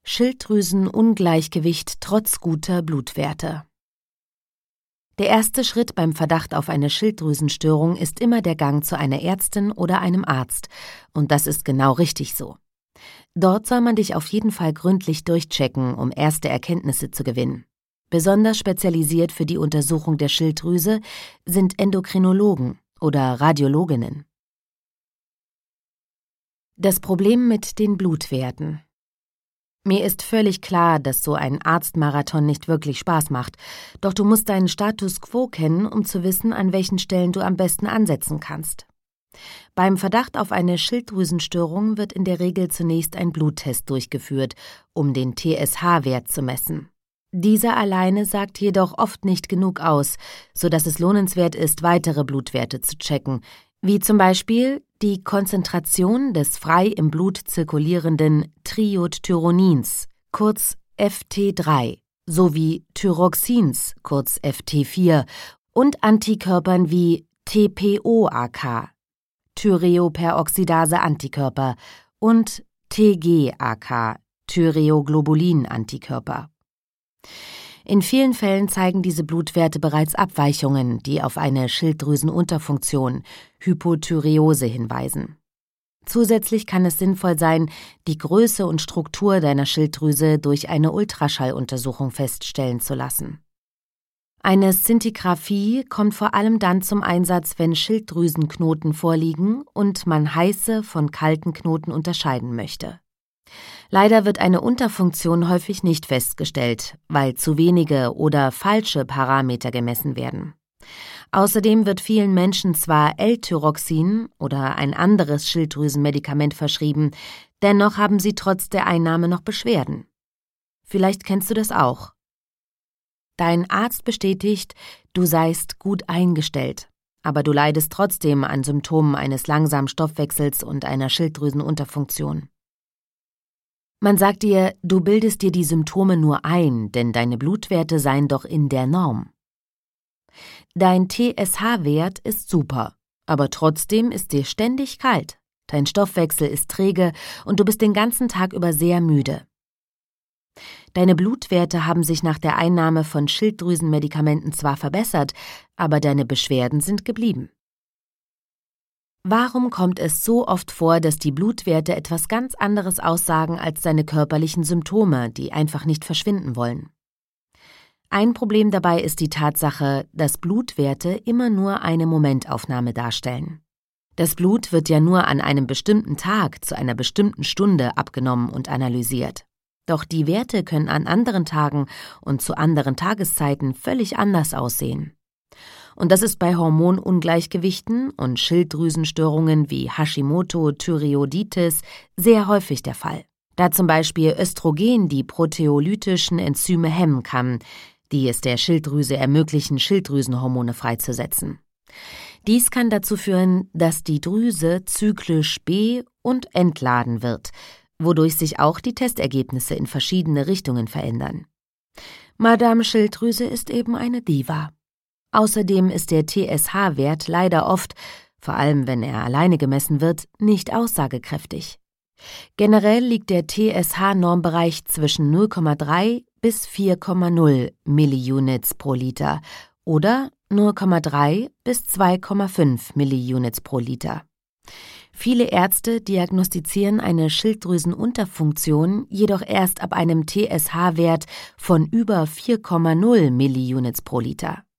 Schilddrüsenungleichgewicht trotz guter Blutwerte. Der erste Schritt beim Verdacht auf eine Schilddrüsenstörung ist immer der Gang zu einer Ärztin oder einem Arzt. Und das ist genau richtig so. Dort soll man dich auf jeden Fall gründlich durchchecken, um erste Erkenntnisse zu gewinnen. Besonders spezialisiert für die Untersuchung der Schilddrüse sind Endokrinologen oder Radiologinnen. Das Problem mit den Blutwerten. Mir ist völlig klar, dass so ein Arztmarathon nicht wirklich Spaß macht, doch du musst deinen Status quo kennen, um zu wissen, an welchen Stellen du am besten ansetzen kannst. Beim Verdacht auf eine Schilddrüsenstörung wird in der Regel zunächst ein Bluttest durchgeführt, um den TSH-Wert zu messen. Dieser alleine sagt jedoch oft nicht genug aus, sodass es lohnenswert ist, weitere Blutwerte zu checken, wie zum Beispiel die Konzentration des frei im Blut zirkulierenden Triiodthyronins, kurz FT3, sowie Thyroxins, kurz FT4, und Antikörpern wie TPOAK, Thyreoperoxidase-Antikörper, und TGAK, Thyreoglobulin-Antikörper. In vielen Fällen zeigen diese Blutwerte bereits Abweichungen, die auf eine Schilddrüsenunterfunktion, Hypothyreose, hinweisen. Zusätzlich kann es sinnvoll sein, die Größe und Struktur deiner Schilddrüse durch eine Ultraschalluntersuchung feststellen zu lassen. Eine Szintigraphie kommt vor allem dann zum Einsatz, wenn Schilddrüsenknoten vorliegen und man heiße von kalten Knoten unterscheiden möchte. Leider wird eine Unterfunktion häufig nicht festgestellt, weil zu wenige oder falsche Parameter gemessen werden. Außerdem wird vielen Menschen zwar L-Thyroxin oder ein anderes Schilddrüsenmedikament verschrieben, dennoch haben sie trotz der Einnahme noch Beschwerden. Vielleicht kennst du das auch. Dein Arzt bestätigt, du seist gut eingestellt, aber du leidest trotzdem an Symptomen eines langsamen Stoffwechsels und einer Schilddrüsenunterfunktion. Man sagt dir, du bildest dir die Symptome nur ein, denn deine Blutwerte seien doch in der Norm. Dein TSH-Wert ist super, aber trotzdem ist dir ständig kalt. Dein Stoffwechsel ist träge und du bist den ganzen Tag über sehr müde. Deine Blutwerte haben sich nach der Einnahme von Schilddrüsenmedikamenten zwar verbessert, aber deine Beschwerden sind geblieben. Warum kommt es so oft vor, dass die Blutwerte etwas ganz anderes aussagen als deine körperlichen Symptome, die einfach nicht verschwinden wollen? Ein Problem dabei ist die Tatsache, dass Blutwerte immer nur eine Momentaufnahme darstellen. Das Blut wird ja nur an einem bestimmten Tag zu einer bestimmten Stunde abgenommen und analysiert. Doch die Werte können an anderen Tagen und zu anderen Tageszeiten völlig anders aussehen. Und das ist bei Hormonungleichgewichten und Schilddrüsenstörungen wie Hashimoto-Thyreoiditis sehr häufig der Fall, da zum Beispiel Östrogen die proteolytischen Enzyme hemmen kann, die es der Schilddrüse ermöglichen, Schilddrüsenhormone freizusetzen. Dies kann dazu führen, dass die Drüse zyklisch be- und entladen wird, wodurch sich auch die Testergebnisse in verschiedene Richtungen verändern. Madame Schilddrüse ist eben eine Diva. Außerdem ist der TSH-Wert leider oft, vor allem wenn er alleine gemessen wird, nicht aussagekräftig. Generell liegt der TSH-Normbereich zwischen 0,3 bis 4,0 Milliunits pro Liter oder 0,3 bis 2,5 Milliunits pro Liter. Viele Ärzte diagnostizieren eine Schilddrüsenunterfunktion jedoch erst ab einem TSH-Wert von über 4,0 Milliunits pro Liter.